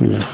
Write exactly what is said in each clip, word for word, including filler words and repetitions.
بسم الله.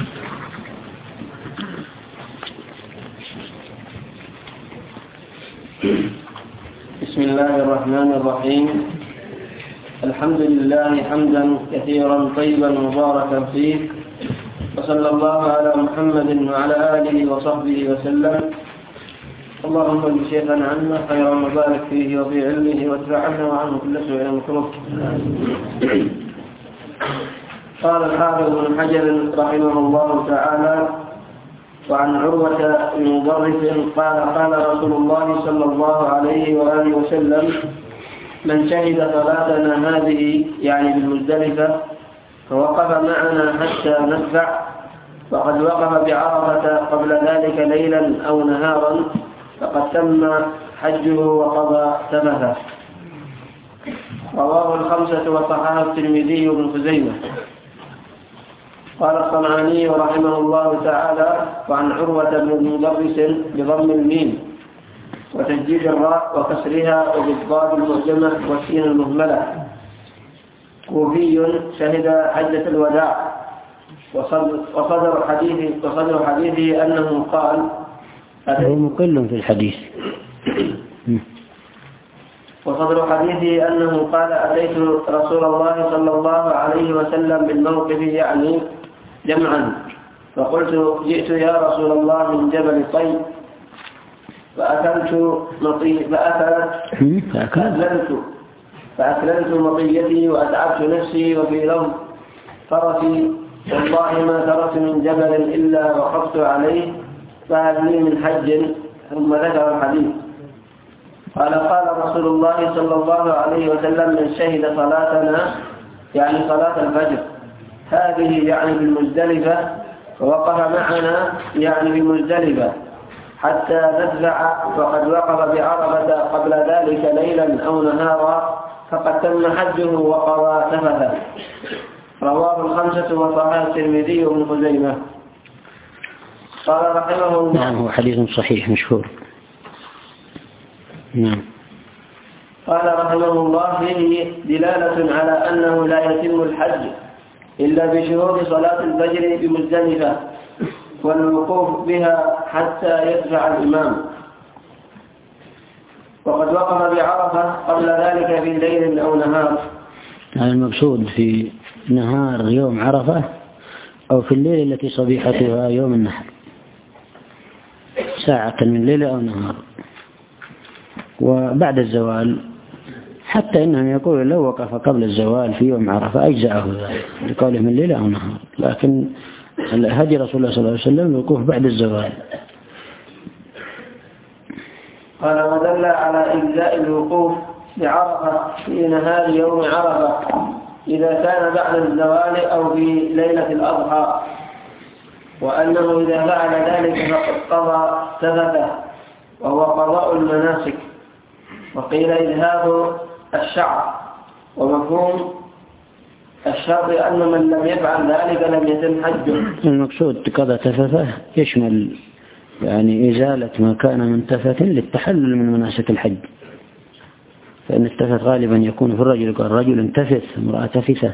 بسم الله الرحمن الرحيم. الحمد لله حمدا كثيرا طيبا مباركا فيه، وصلى الله على محمد وعلى آله وصحبه وسلم. اللهم اجعل شيخنا عنا خيرا وبارك فيه وفي علمه وادفع عنا وعنه كل سوء ومكروه. قال الحافظ ابن حجر رحمه الله تعالى: وعن عروة بن مضرس قال: قال رسول الله صلى الله عليه وآله وسلم: من شهد صلاتنا هذه يعني بالمزدلفة فوقف معنا حتى ندفع فقد وقف بعرفة قبل ذلك ليلا أو نهارا فقد تم حجه وقضى تمثه. رواه الخمسة وصححه الترمذي وابن خزيمة. قال الصنعاني رحمه الله تعالى: وعن عروة بن مضرس بضم الميم وتجديد الراء وكسرها وبالضاد المعجمة والسين المهملة، كوفي، شهد حجة الوداع. وصدر حديثه وصدر حديثه أنه قال: هو مقل في الحديث. وصدر حديثه أنه قال: أتيت رسول الله صلى الله عليه وسلم بالموقف يعني جمعا، فقلت: جئت يا رسول الله من جبل طيب فأكلت مطي فأكلت فأكلت مطيتي وأتعبت نفسي، وفي لفظ فرسي: والله ما تركت من جبل إلا وقفت عليه، فهل لي من حج؟ ثم ذكر الحديث. قال: قال رسول الله صلى الله عليه وسلم: من شهد صلاتنا يعني صلاة الفجر هذه يعني بالمزدلفة فوقف معنا يعني بالمزدلفة حتى ندفع فقد وقف بعرفة قبل ذلك ليلا أو نهارا فقد تم حجه وقضى تمثه. رواه الخمسة وصححه الترمذي وابن خزيمة. قال رحمه الله: نعم، هو حديث صحيح مشهور. نعم. قال رحمه الله: فيه دلالة على أنه لا يتم الحج إلا بشهود صلاة الفجر بمزدلفة والوقوف بها حتى يدفع الإمام، وقد وقف بعرفة قبل ذلك في ليل أو نهار. هذا المقصود في نهار يوم عرفة أو في الليل التي صبيحتها يوم النحر، ساعة من ليلة أو نهار. وبعد الزوال حتى إنهم يقولوا لو وقف قبل الزوال في يوم عرفة أجزأه ذلك لقوله من ليلة أو نهار، لكن هدي رسول الله صلى الله عليه وسلم الوقوف بعد الزوال. قال: ودل على إجزاء الوقوف بعرفة في نهار يوم عرفة إذا كان بعد الزوال أو في ليلة الأضحى، وأنه إذا فعل ذلك فقد قضى تفته وهو قضاء المناسك. وقيل إذهاب الشعر، ومفهوم الشرط أن من لم يفعل ذلك لم يتم حجه. المقصود قضاء تفته يشمل يعني إزالة ما كان منتفة للتحلل من مناسك الحج، فإن التفت غالبا يكون في الرجل، قال رجل انتفت، امرأة تفثة.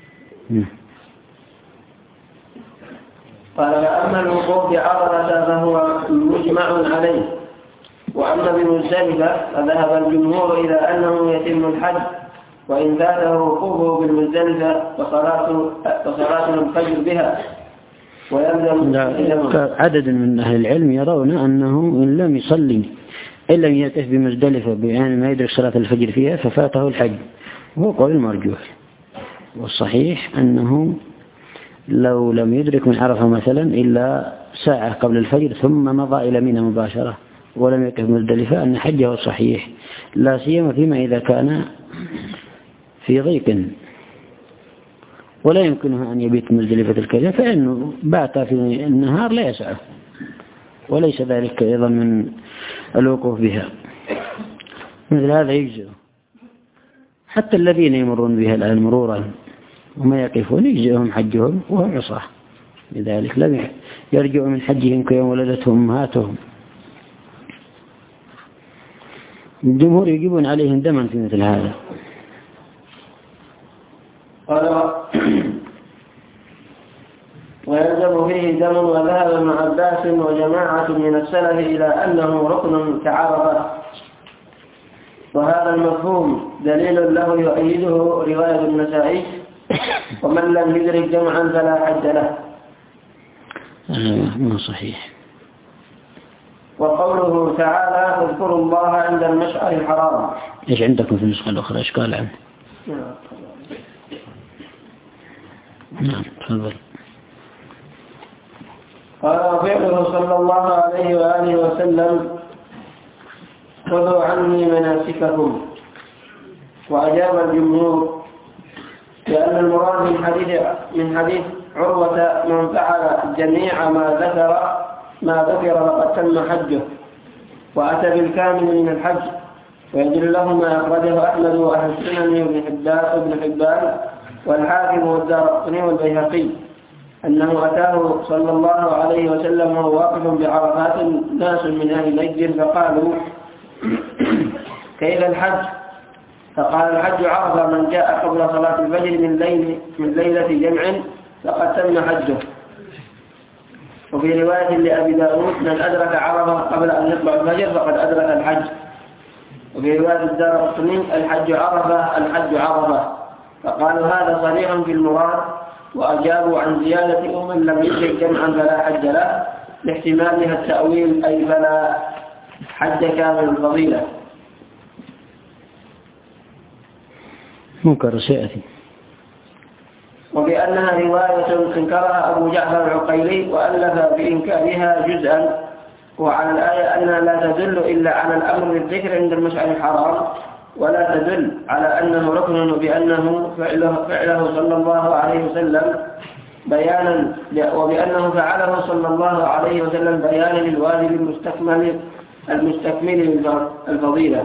قال: فأما الوقوف بعرفة فهو مجمع عليه، وأما بمزدلفة فذهب الجمهور إلى أنه يتم الحج وإن فاته وقوفه بالمزدلفة فصلاة الفجر بها ويلزم. عدد من أهل العلم يرون أنه إن لم يصلي إن لم يأتف بمزدلفة يعني ما يدرك صلاة الفجر فيها ففاته الحج، وهو قول مرجوح. والصحيح أنه لو لم يدرك من عرفة مثلا إلا ساعة قبل الفجر ثم مضى إلى منى مباشرة ولم يقف مزدلفة أن حجه صحيح، لا سيما فيما إذا كان في ضيق ولا يمكنه أن يبيت مزدلفة الكذا، فإنه بات في النهار لا يسعه، وليس ذلك أيضا من الوقوف بها. مثل هذا يجزئ حتى الذين يمرون بها الآن مرورا وما يقفون يجزئهم حجهم وهم عصاه، لذلك لم يرجعوا من حجهم كيوم ولدتهم أمهاتهم. الجمهور يجيبون عليهم دما في مثل هذا. قال: دم. وذهب ابن عباس وجماعة من السلف إلى أنه ركن كعرفة، وهذا المفهوم دليل له يؤيده رواية النسائي: ومن لم يدرك جمعا فلا حج له. ما صحيح. وقوله تعالى: اذكروا الله عند المشعر الحرام. ايش عندكم في النسخة الأخرى؟ ايش قال عنه؟ نعم تفضل. قال: وفعله صلى الله عليه وآله وسلم: خذوا عني مناسككم. وأجاب الجمهور بأن المراد من حديث من حديث عروة: من فعل جميع ما ذكر ما ذكر فقد تم حجه، وأتى بالكامل من الحج. ويدل له ما أخرجه أحمد وأهل السنن وابن حبان والحاكم والدارقطني والبيهقي أنه أتاه صلى الله عليه وسلم وهو واقف بعرفات ناس من أهل نجد فقالوا: كيف الحج؟ فقال: الحج عرفة، من جاء قبل صلاة الفجر من ليل من ليلة جمع فقد تم حجه. وفي رواية لأبي داود: من أدرك عرفة قبل أن يطلع الفجر فقد أدرك الحج. وفي رواية الدارقطني: الحج عرفة الحج عرفة. فقالوا هذا صريح في المراد، وأجابوا عن زيادة: ومن لم يدرك جمعا فلا حج له، لاحتمالها التأويل، أي فلا حج كامل الفضيلة. منكر سيأتي. وبأنها رواية انكرها أبو جعفر العقيلي وألف بإنكارها جزءا، وعلى الآية أنها لا تدل إلا على الأمر بالذكر عند المشعر الحرام، ولا تدل على أنه ركن، وبأنه فعله, فعله صلى الله عليه وسلم بيانا وبأنه فعله صلى الله عليه وسلم بيانا للواجب المستكمل المستكمل الفضيلة.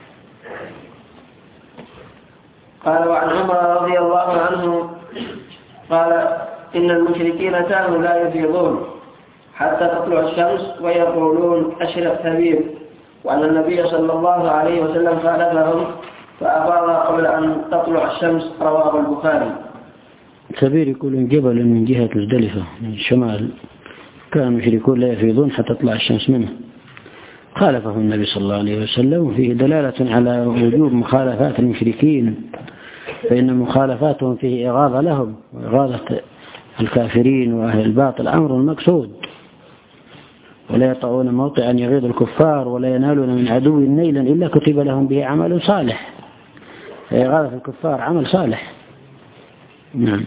قال: وعن عمر رضي الله عنه قال: إن المشركين كانوا لا يفيضون حتى تطلع الشمس ويقولون: أشرق كبير. وأن النبي صلى الله عليه وسلم خالفهم فأفاض قبل أن تطلع الشمس، رواه البخاري. كبير يقولون جبل من جهة مزدلفة من الشمال، كان المشركون لا يفيضون حتى تطلع الشمس منه، خالفه النبي صلى الله عليه وسلم. وفيه دلالة على وجوب مخالفات المشركين، فإن مخالفاتهم فيه إغاظة لهم وإغاظة الكافرين وأهل الباطل أمر مقصود، ولا يطعون موطئا يغيظ الكفار ولا ينالون من عدو نيلا إلا كتب لهم به عمل صالح. فإغاظة الكفار عمل صالح. نعم.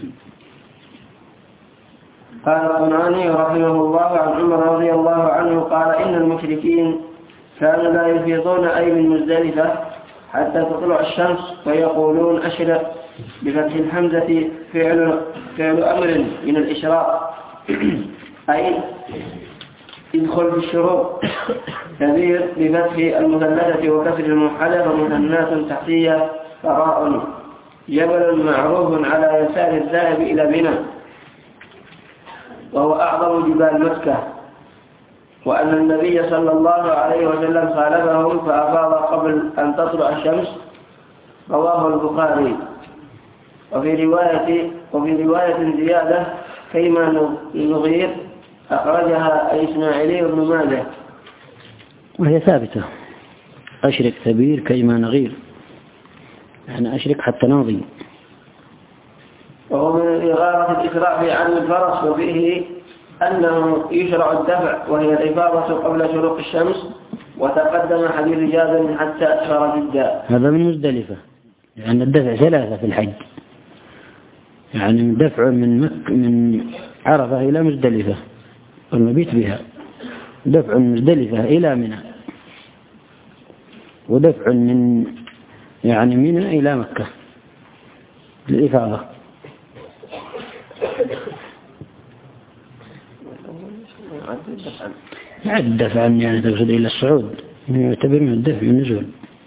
قال الصنعاني رحمه الله عن عمر رضي الله عنه قال: إن المشركين كانوا لا يفيضون أي من مزدلفة حتى تطلع الشمس ويقولون: أشرق، بفتح الحمزة فعل, فعل أمر من الإشراق، أي ادخل في الشروق. كبير بفتح المثلثة وكسر المحلة ومثنات تحتية فراء. جبل معروف على يسار الذاهب إلى منى، وهو أعظم جبال مكة. وأن النبي صلى الله عليه وسلم خالفهم فأفاض قبل أن تطلع الشمس، رواه البخاري. وفي رواية وفي رواية زيادة: كيما نغير، أخرجها الإسماعيلي بن ماجه. وهي ثابتة: أشرك كبير كيما نغير، يعني أشرك حتى ناضي. وهو من إغارة الإسراء في عن الفرس، وفيه أنه يشرع الدفع وهي الإفاضة قبل شروق الشمس، وتقدم حديث جابر حتى أسفر جدا. هذا من مزدلفة، لأن يعني الدفع ثلاثة في الحج، يعني دفع من مك من عرفة إلى مزدلفة والمبيت بها، دفع من مزدلفة إلى منى، ودفع من يعني منى إلى مكة للإفاضة. عد الدفع يعني تقصد إلى الصعود، يعتبر من الدفع النزول.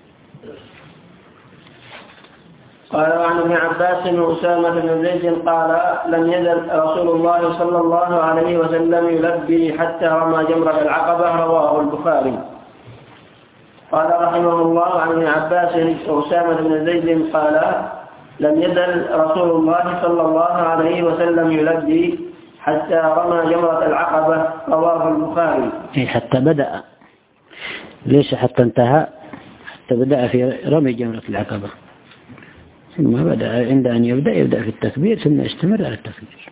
قال: وعن ابن عباس وأسامة بن زيد قال: لم يزل رسول الله صلى الله عليه وسلم يلبي حتى رمى جمرة العقبة، رواه البخاري. قال رحمه الله: عن ابن عباس وأسامة بن زيد قال: لم يزل رسول الله صلى الله عليه وسلم يلبي حتى رمى جمرة العقبة. رواه البخاري. حتى بدأ، ليس حتى انتهى، حتى بدأ في رمي جمرة العقبة، ثم بدأ عند أن يبدأ يبدأ في التكبير ثم يستمر على التكبير.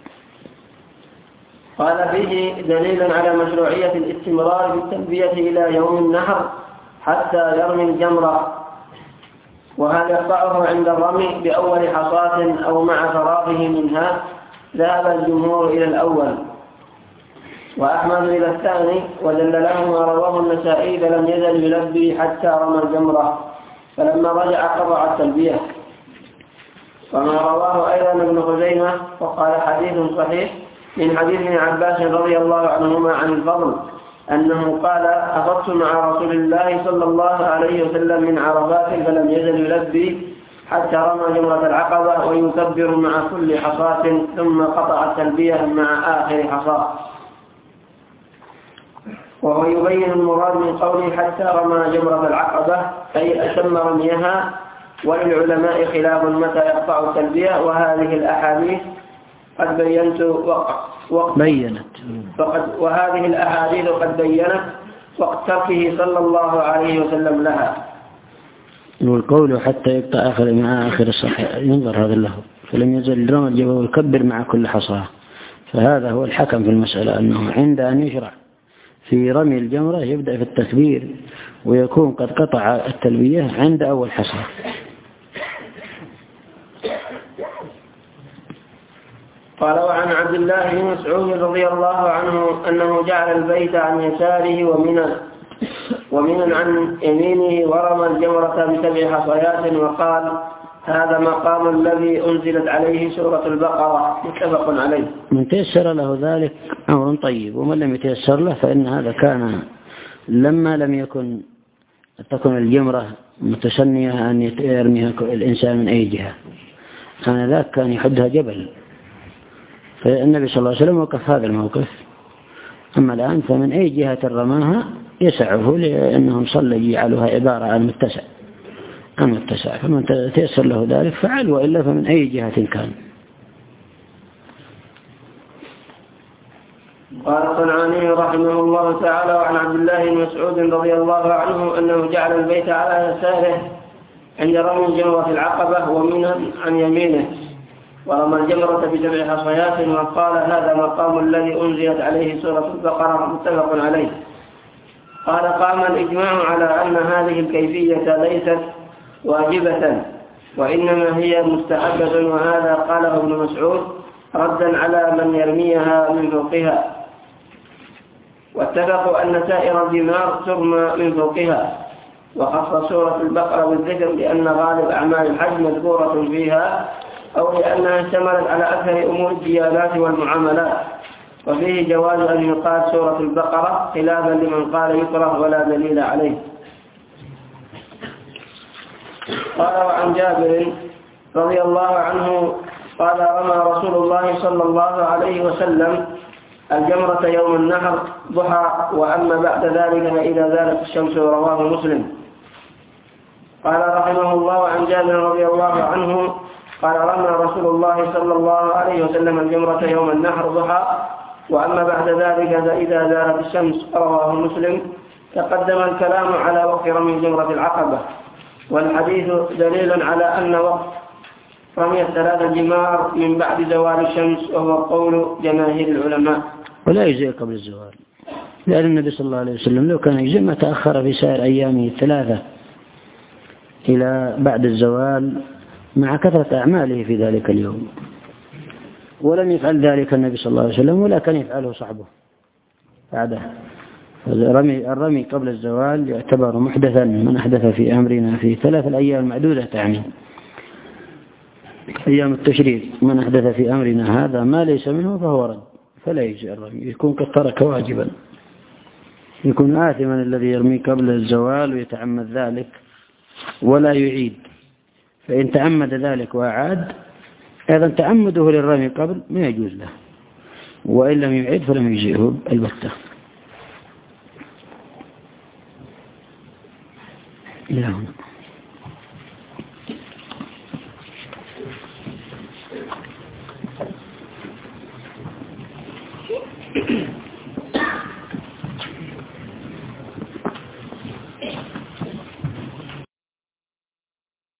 قال فيه دليل على مشروعية الاستمرار بالتلبية إلى يوم النحر حتى يرمي الجمرة، وهل يقطعه عند الرمي بأول حصاة أو مع فراغه منها؟ ذهب الجمهور إلى الأول وأحمد إلى الثاني، ودل له ما رواه النسائي فلم يزل يلبي حتى رمى الجمرة، فلما رجع قطع التلبية. وما رواه أيضا ابن خزيمة وقال حديث صحيح من حديث ابن عباس رضي الله عنهما عن الفضل أنه قال: أخذت مع رسول الله صلى الله عليه وسلم من عرفات فلم يزل يلبي حتى رمى جمرة العقبة ويكبر مع كل حصاة ثم قطع التلبية مع آخر حصاة. وهو يبين المراد من قوله حتى رمى جمرة العقبة أي أتم رميها. وللعلماء خلاف متى يقطع التلبية، وهذه الأحاديث قد بينت وقت بينت فقد وهذه الأحاديث قد بينت وقت تركه صلى الله عليه وسلم لها. والقول حتى يقطع آخر مع آخر الصحيح ينظر هذا له، فلم يزل رمى الجبل ويكبر مع كل حصاه، فهذا هو الحكم في المسألة، أنه عند أن يشرع في رمي الجمرة يبدأ في التكبير ويكون قد قطع التلبية عند أول حصاه. قال: وعن عبد الله بن مسعود رضي الله عنه أنه جعل البيت عن يساره ومنى ومنى عن يمينه ورمى الجمرة بسبع حصيات وقال: هذا مقام الذي أنزلت عليه سورة البقرة. متفق عليه. من تيسر له ذلك أمر طيب، ومن لم يتيسر له فإن هذا كان لما لم يكن تكون الجمرة متسنية أن يرميها الإنسان من أي جهة، كان ذاك كان يحدها جبل، فالنبي صلى الله عليه وسلم وقف هذا الموقف. أما الآن فمن أي جهة رماها يسعه، لأنهم صلى يجعلها عبارة عن متسع عن متسع، فمن تيسر له ذلك فعل، وإلا فمن أي جهة كان. قال الصنعاني رحمه الله تعالى: وعن عبد الله بن مسعود رضي الله عنه أنه جعل البيت على يساره عند رمي جمرة العقبة ومنى عن يمينه ورمى الجمرة بسبع حصيات وقال: هذا مقام الذي أنزلت عليه سورة البقرة. متفق عليه. قال: قام الإجماع على أن هذه الكيفية ليست واجبة وإنما هي مستحبة، وهذا قاله ابن مسعود ردا على من يرميها من فوقها. واتفقوا أن سائر الجمار ترمى من فوقها، وخص سورة البقرة بالذكر لأن غالب أعمال الحج مذكورة فيها، أو لأنها اشتملت على أكثر أمور الديانات والمعاملات، وفيه جواز أن يقال سورة البقرة خلافا لمن قال يكره ولا دليل عليه. قال: وعن جابر رضي الله عنه قال: رمى رسول الله صلى الله عليه وسلم الجمرة يوم النحر ضحى، وأما بعد ذلك فإذا زالت الشمس. رواه مسلم. قال رحمه الله: عن جابر رضي الله عنه قال: رمى رسول الله صلى الله عليه وسلم الجمرة يوم النحر ضحى، وأما بعد ذلك فإذا زالت الشمس. رواه مسلم. تقدم الكلام على وقت رمي جمرة العقبة، والحديث دليل على أن وقت رمي الثلاث الجمار من بعد زوال الشمس، وهو قول جماهير العلماء. ولا يجزئ قبل الزوال، لأن النبي صلى الله عليه وسلم لو كان يجزئ ما تأخر في سائر أيامه الثلاثة إلى بعد الزوال مع كثرة أعماله في ذلك اليوم، ولم يفعل ذلك النبي صلى الله عليه وسلم ولا كان يفعله صحبه بعده. الرمي, الرمي قبل الزوال يعتبر محدثا، من أحدث في أمرنا في ثلاث الأيام معدودة، يعني أيام التشريق، من أحدث في أمرنا هذا ما ليس منه فهو رد، فلا يجزئ الرمي، يكون قد ترك واجبا، يكون آثما الذي يرمي قبل الزوال ويتعمد ذلك ولا يعيد. فإن تعمد ذلك وأعاد أيضا تعمده للرمي قبل ما يجوز له، وإن لم يعيد فلم يجزئه البتة. إلى هنا. الله.